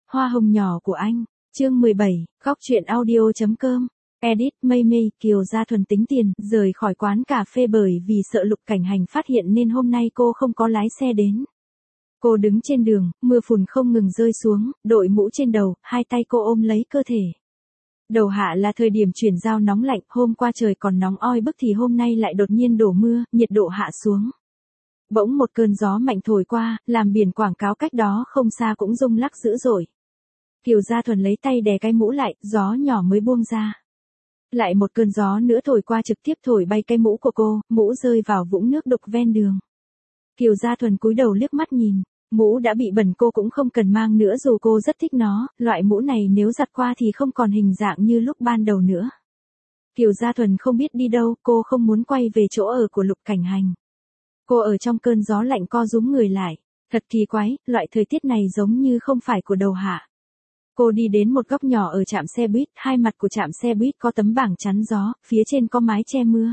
Hoa hồng nhỏ của anh. Chương 17, góc truyện audio.com. Edit Mây Mây. Kiều Gia Thuần tính tiền, rời khỏi quán cà phê bởi vì sợ Lục Cảnh Hành phát hiện nên hôm nay cô không có lái xe đến. Cô đứng trên đường, mưa phùn không ngừng rơi xuống, đội mũ trên đầu, hai tay cô ôm lấy cơ thể. Đầu hạ là thời điểm chuyển giao nóng lạnh, hôm qua trời còn nóng oi bức thì hôm nay lại đột nhiên đổ mưa, nhiệt độ hạ xuống. Bỗng một cơn gió mạnh thổi qua, làm biển quảng cáo cách đó không xa cũng rung lắc dữ dội. Kiều Gia Thuần lấy tay đè cái mũ lại, gió nhỏ mới buông ra. Lại một cơn gió nữa thổi qua trực tiếp thổi bay cái mũ của cô, mũ rơi vào vũng nước đục ven đường. Kiều Gia Thuần cúi đầu liếc mắt nhìn, mũ đã bị bẩn cô cũng không cần mang nữa dù cô rất thích nó, loại mũ này nếu giặt qua thì không còn hình dạng như lúc ban đầu nữa. Kiều Gia Thuần không biết đi đâu, cô không muốn quay về chỗ ở của Lục Cảnh Hành. Cô ở trong cơn gió lạnh co rúm người lại, thật kỳ quái, loại thời tiết này giống như không phải của đầu hạ. Cô đi đến một góc nhỏ ở trạm xe buýt, hai mặt của trạm xe buýt có tấm bảng chắn gió, phía trên có mái che mưa.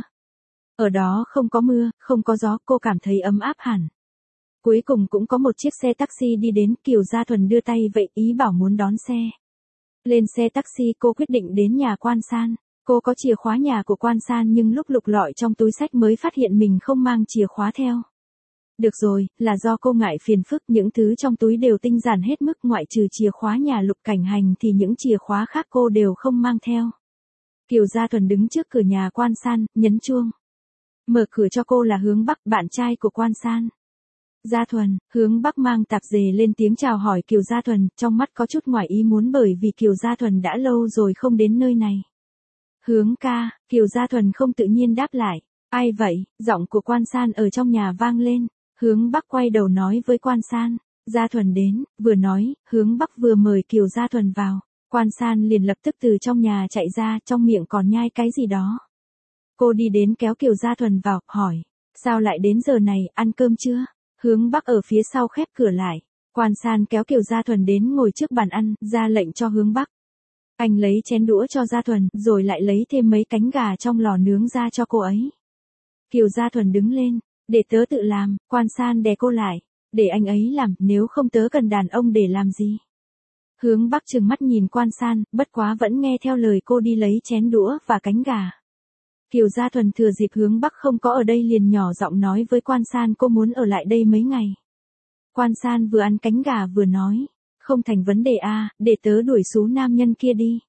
Ở đó không có mưa, không có gió, cô cảm thấy ấm áp hẳn. Cuối cùng cũng có một chiếc xe taxi đi đến, Kiều Gia Thuần đưa tay vậy ý bảo muốn đón xe. Lên xe taxi cô quyết định đến nhà Quan San. Cô có chìa khóa nhà của Quan San nhưng lúc lục lọi trong túi xách mới phát hiện mình không mang chìa khóa theo. Được rồi, là do cô ngại phiền phức, những thứ trong túi đều tinh giản hết mức, ngoại trừ chìa khóa nhà Lục Cảnh Hành thì những chìa khóa khác cô đều không mang theo. Kiều Gia Thuần đứng trước cửa nhà Quan San, nhấn chuông. Mở cửa cho cô là Hướng Bắc, bạn trai của Quan San. Gia Thuần, Hướng Bắc mang tạp dề lên tiếng chào hỏi Kiều Gia Thuần, trong mắt có chút ngoài ý muốn bởi vì Kiều Gia Thuần đã lâu rồi không đến nơi này. Hướng ca, Kiều Gia Thuần không tự nhiên đáp lại. Ai vậy? Giọng của Quan San ở trong nhà vang lên. Hướng Bắc quay đầu nói với Quan San. Gia Thuần đến, vừa nói, Hướng Bắc vừa mời Kiều Gia Thuần vào. Quan San liền lập tức từ trong nhà chạy ra, trong miệng còn nhai cái gì đó. Cô đi đến kéo Kiều Gia Thuần vào, hỏi. Sao lại đến giờ này, ăn cơm chưa? Hướng Bắc ở phía sau khép cửa lại. Quan San kéo Kiều Gia Thuần đến ngồi trước bàn ăn, ra lệnh cho Hướng Bắc. Anh lấy chén đũa cho Gia Thuần, rồi lại lấy thêm mấy cánh gà trong lò nướng ra cho cô ấy. Kiều Gia Thuần đứng lên, để tớ tự làm, Quan San đè cô lại, để anh ấy làm, nếu không tớ cần đàn ông để làm gì. Hướng Bắc trừng mắt nhìn Quan San, bất quá vẫn nghe theo lời cô đi lấy chén đũa và cánh gà. Kiều Gia Thuần thừa dịp Hướng Bắc không có ở đây liền nhỏ giọng nói với Quan San cô muốn ở lại đây mấy ngày. Quan San vừa ăn cánh gà vừa nói. Không thành vấn đề à, để tớ đuổi xú nam nhân kia đi.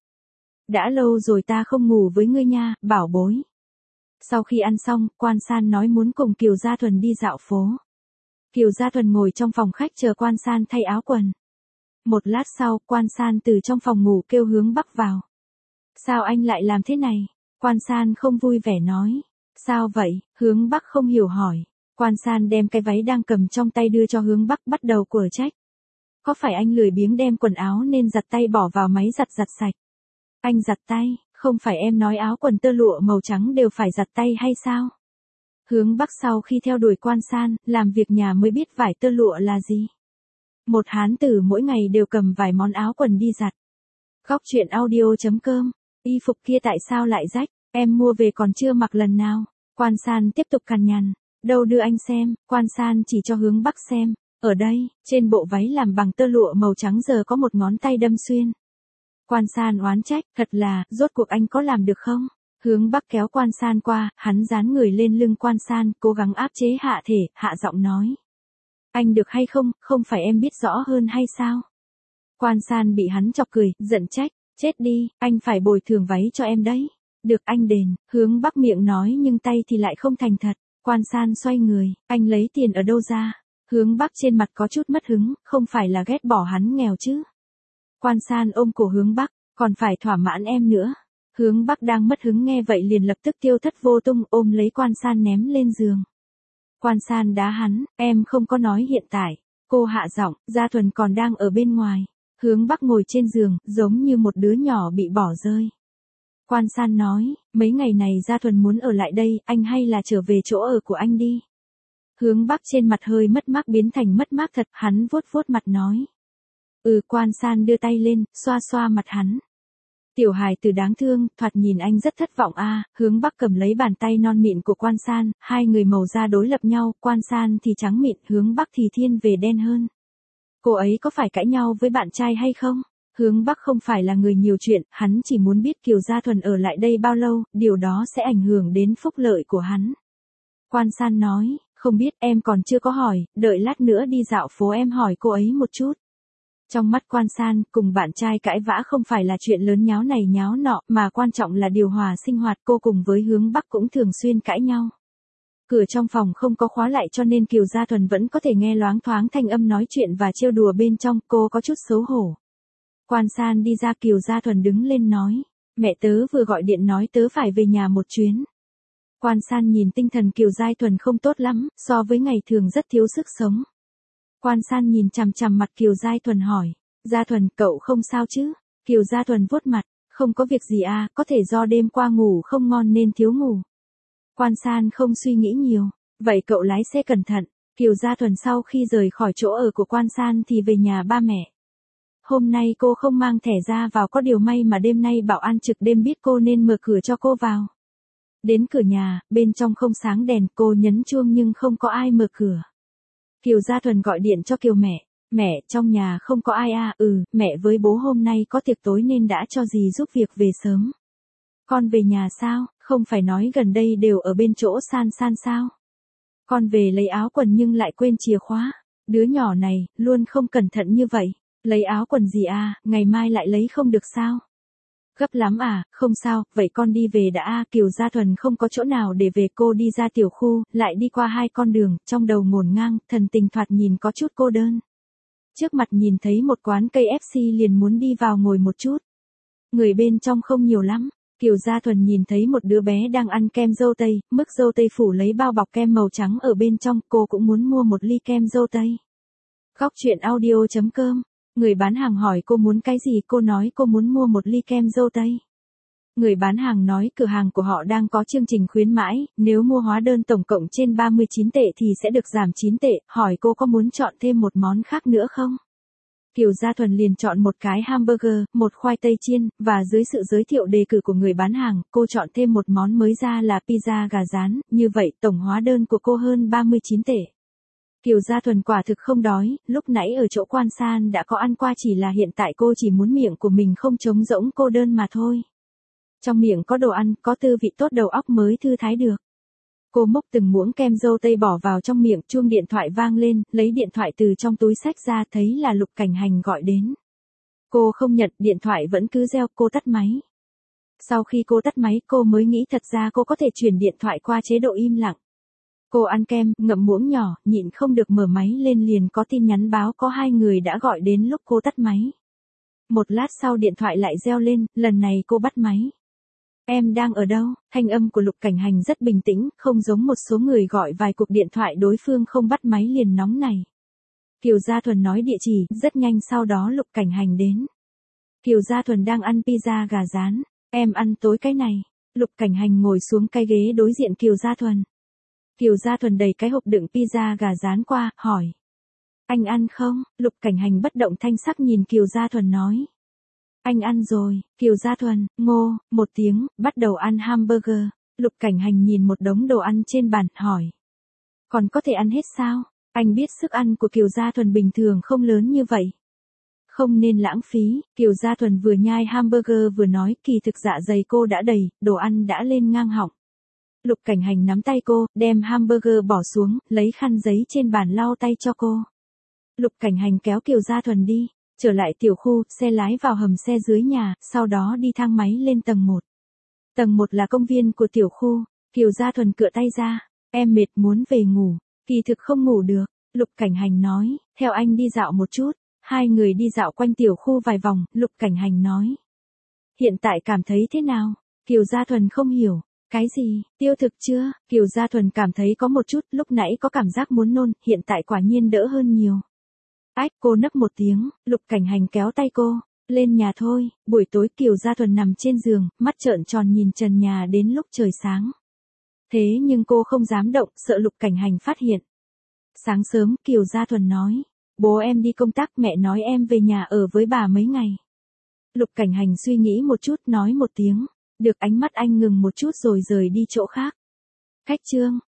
Đã lâu rồi ta không ngủ với ngươi nha, bảo bối. Sau khi ăn xong, Quan San nói muốn cùng Kiều Gia Thuần đi dạo phố. Kiều Gia Thuần ngồi trong phòng khách chờ Quan San thay áo quần. Một lát sau, Quan San từ trong phòng ngủ kêu Hướng Bắc vào. Sao anh lại làm thế này? Quan San không vui vẻ nói. Sao vậy? Hướng Bắc không hiểu hỏi. Quan San đem cái váy đang cầm trong tay đưa cho Hướng Bắc bắt đầu quở trách. Có phải anh lười biếng đem quần áo nên giặt tay bỏ vào máy giặt sạch? Anh giặt tay, không phải em nói áo quần tơ lụa màu trắng đều phải giặt tay hay sao? Hướng Bắc sau khi theo đuổi Quan San, làm việc nhà mới biết vải tơ lụa là gì. Một hán tử mỗi ngày đều cầm vài món áo quần đi giặt. Góc truyện audio.com. Y phục kia tại sao lại rách? Em mua về còn chưa mặc lần nào. Quan San tiếp tục cằn nhằn. Đâu đưa anh xem, Quan San chỉ cho Hướng Bắc xem. Ở đây, trên bộ váy làm bằng tơ lụa màu trắng giờ có một ngón tay đâm xuyên. Quan San oán trách, thật là, rốt cuộc anh có làm được không? Hướng Bắc kéo Quan San qua, hắn dán người lên lưng Quan San, cố gắng áp chế hạ thể, hạ giọng nói. Anh được hay không, không phải em biết rõ hơn hay sao? Quan San bị hắn chọc cười, giận trách, chết đi, anh phải bồi thường váy cho em đấy. Được anh đền, Hướng Bắc miệng nói nhưng tay thì lại không thành thật. Quan San xoay người, anh lấy tiền ở đâu ra? Hướng Bắc trên mặt có chút mất hứng, không phải là ghét bỏ hắn nghèo chứ. Quan San ôm cổ Hướng Bắc, còn phải thỏa mãn em nữa. Hướng Bắc đang mất hứng nghe vậy liền lập tức tiêu thất vô tung ôm lấy Quan San ném lên giường. Quan San đá hắn, em không có nói hiện tại. Cô hạ giọng, Gia Thuần còn đang ở bên ngoài. Hướng Bắc ngồi trên giường, giống như một đứa nhỏ bị bỏ rơi. Quan San nói, mấy ngày này Gia Thuần muốn ở lại đây, anh hay là trở về chỗ ở của anh đi. Hướng Bắc trên mặt hơi mất mát biến thành mất mát thật, hắn vuốt vuốt mặt nói. Quan San đưa tay lên, xoa xoa mặt hắn. Tiểu hài tử đáng thương, thoạt nhìn anh rất thất vọng a. Hướng Bắc cầm lấy bàn tay non mịn của Quan San, hai người màu da đối lập nhau, Quan San thì trắng mịn, Hướng Bắc thì thiên về đen hơn. Cô ấy có phải cãi nhau với bạn trai hay không? Hướng Bắc không phải là người nhiều chuyện, hắn chỉ muốn biết Kiều Gia Thuần ở lại đây bao lâu, điều đó sẽ ảnh hưởng đến phúc lợi của hắn. Quan San nói, không biết, em còn chưa có hỏi, đợi lát nữa đi dạo phố em hỏi cô ấy một chút. Trong mắt Quan San, cùng bạn trai cãi vã không phải là chuyện lớn nháo này nháo nọ, mà quan trọng là điều hòa sinh hoạt. Cô cùng với Hướng Bắc cũng thường xuyên cãi nhau. Cửa trong phòng không có khóa lại cho nên Kiều Gia Thuần vẫn có thể nghe loáng thoáng thanh âm nói chuyện và trêu đùa bên trong, cô có chút xấu hổ. Quan San đi ra, Kiều Gia Thuần đứng lên nói, mẹ tớ vừa gọi điện nói tớ phải về nhà một chuyến. Quan San nhìn tinh thần Kiều Gia Thuần không tốt lắm, so với ngày thường rất thiếu sức sống. Quan San nhìn chằm chằm mặt Kiều Gia Thuần hỏi, Gia Thuần, cậu không sao chứ? Kiều Gia Thuần vuốt mặt, không có việc gì à, có thể do đêm qua ngủ không ngon nên thiếu ngủ. Quan San không suy nghĩ nhiều, vậy cậu lái xe cẩn thận. Kiều Gia Thuần sau khi rời khỏi chỗ ở của Quan San thì về nhà ba mẹ. Hôm nay cô không mang thẻ ra vào, có điều may mà đêm nay bảo an trực đêm biết cô nên mở cửa cho cô vào. Đến cửa nhà, bên trong không sáng đèn, cô nhấn chuông nhưng không có ai mở cửa. Kiều Gia Thuần gọi điện cho Kiều mẹ, trong nhà không có ai à? Mẹ với bố hôm nay có tiệc tối nên đã cho dì giúp việc về sớm. Con về nhà sao, không phải nói gần đây đều ở bên chỗ San San sao? Con về lấy áo quần nhưng lại quên chìa khóa. Đứa nhỏ này, luôn không cẩn thận như vậy. Lấy áo quần gì à, ngày mai lại lấy không được sao? Gấp lắm à, không sao, vậy con đi về đã à. Kiều Gia Thuần không có chỗ nào để về, cô đi ra tiểu khu, lại đi qua hai con đường, trong đầu ngổn ngang, thần tình thoạt nhìn có chút cô đơn. Trước mặt nhìn thấy một quán cây FC liền muốn đi vào ngồi một chút. Người bên trong không nhiều lắm. Kiều Gia Thuần nhìn thấy một đứa bé đang ăn kem dâu tây, mức dâu tây phủ lấy bao bọc kem màu trắng ở bên trong, cô cũng muốn mua một ly kem dâu tây. Góc truyện audio.com. Người bán hàng hỏi cô muốn cái gì, cô nói cô muốn mua một ly kem dâu tây. Người bán hàng nói cửa hàng của họ đang có chương trình khuyến mãi, nếu mua hóa đơn tổng cộng trên 39 tệ thì sẽ được giảm 9 tệ, hỏi cô có muốn chọn thêm một món khác nữa không? Kiều Gia Thuần liền chọn một cái hamburger, một khoai tây chiên, và dưới sự giới thiệu đề cử của người bán hàng, cô chọn thêm một món mới ra là pizza gà rán, như vậy tổng hóa đơn của cô hơn 39 tệ. Kiều Gia Thuần quả thực không đói, lúc nãy ở chỗ Quan San đã có ăn qua, chỉ là hiện tại cô chỉ muốn miệng của mình không trống rỗng cô đơn mà thôi. Trong miệng có đồ ăn, có tư vị tốt, đầu óc mới thư thái được. Cô múc từng muỗng kem dâu tây bỏ vào trong miệng, chuông điện thoại vang lên, lấy điện thoại từ trong túi xách ra, thấy là Lục Cảnh Hành gọi đến. Cô không nhận, điện thoại vẫn cứ reo, cô tắt máy. Sau khi cô tắt máy, cô mới nghĩ thật ra cô có thể chuyển điện thoại qua chế độ im lặng. Cô ăn kem, ngậm muỗng nhỏ, nhịn không được mở máy lên, liền có tin nhắn báo có hai người đã gọi đến lúc cô tắt máy. Một lát sau điện thoại lại reo lên, lần này cô bắt máy. Em đang ở đâu? Thanh âm của Lục Cảnh Hành rất bình tĩnh, không giống một số người gọi vài cuộc điện thoại đối phương không bắt máy liền nóng này. Kiều Gia Thuần nói địa chỉ, rất nhanh sau đó Lục Cảnh Hành đến. Kiều Gia Thuần đang ăn pizza gà rán. Em ăn tối cái này. Lục Cảnh Hành ngồi xuống cái ghế đối diện Kiều Gia Thuần. Kiều Gia Thuần đẩy cái hộp đựng pizza gà rán qua, hỏi. Anh ăn không? Lục Cảnh Hành bất động thanh sắc nhìn Kiều Gia Thuần nói. Anh ăn rồi. Kiều Gia Thuần, ngô, một tiếng, bắt đầu ăn hamburger. Lục Cảnh Hành nhìn một đống đồ ăn trên bàn, hỏi. Còn có thể ăn hết sao? Anh biết sức ăn của Kiều Gia Thuần bình thường không lớn như vậy. Không nên lãng phí. Kiều Gia Thuần vừa nhai hamburger vừa nói, kỳ thực dạ dày cô đã đầy, đồ ăn đã lên ngang họng. Lục Cảnh Hành nắm tay cô, đem hamburger bỏ xuống, lấy khăn giấy trên bàn lau tay cho cô. Lục Cảnh Hành kéo Kiều Gia Thuần đi. Trở lại tiểu khu, xe lái vào hầm xe dưới nhà, sau đó đi thang máy lên tầng 1. Tầng 1 là công viên của tiểu khu. Kiều Gia Thuần cựa tay ra. Em mệt muốn về ngủ. Kỳ thực không ngủ được. Lục Cảnh Hành nói, theo anh đi dạo một chút. Hai người đi dạo quanh tiểu khu vài vòng, Lục Cảnh Hành nói. Hiện tại cảm thấy thế nào? Kiều Gia Thuần không hiểu. Cái gì, tiêu thực chưa? Kiều Gia Thuần cảm thấy có một chút, lúc nãy có cảm giác muốn nôn, hiện tại quả nhiên đỡ hơn nhiều. Ách, cô nấc một tiếng, Lục Cảnh Hành kéo tay cô, lên nhà thôi. Buổi tối Kiều Gia Thuần nằm trên giường, mắt trợn tròn nhìn trần nhà đến lúc trời sáng. Thế nhưng cô không dám động, sợ Lục Cảnh Hành phát hiện. Sáng sớm, Kiều Gia Thuần nói, bố em đi công tác, mẹ nói em về nhà ở với bà mấy ngày. Lục Cảnh Hành suy nghĩ một chút, nói một tiếng, được. Ánh mắt anh ngừng một chút rồi rời đi chỗ khác. Cách chương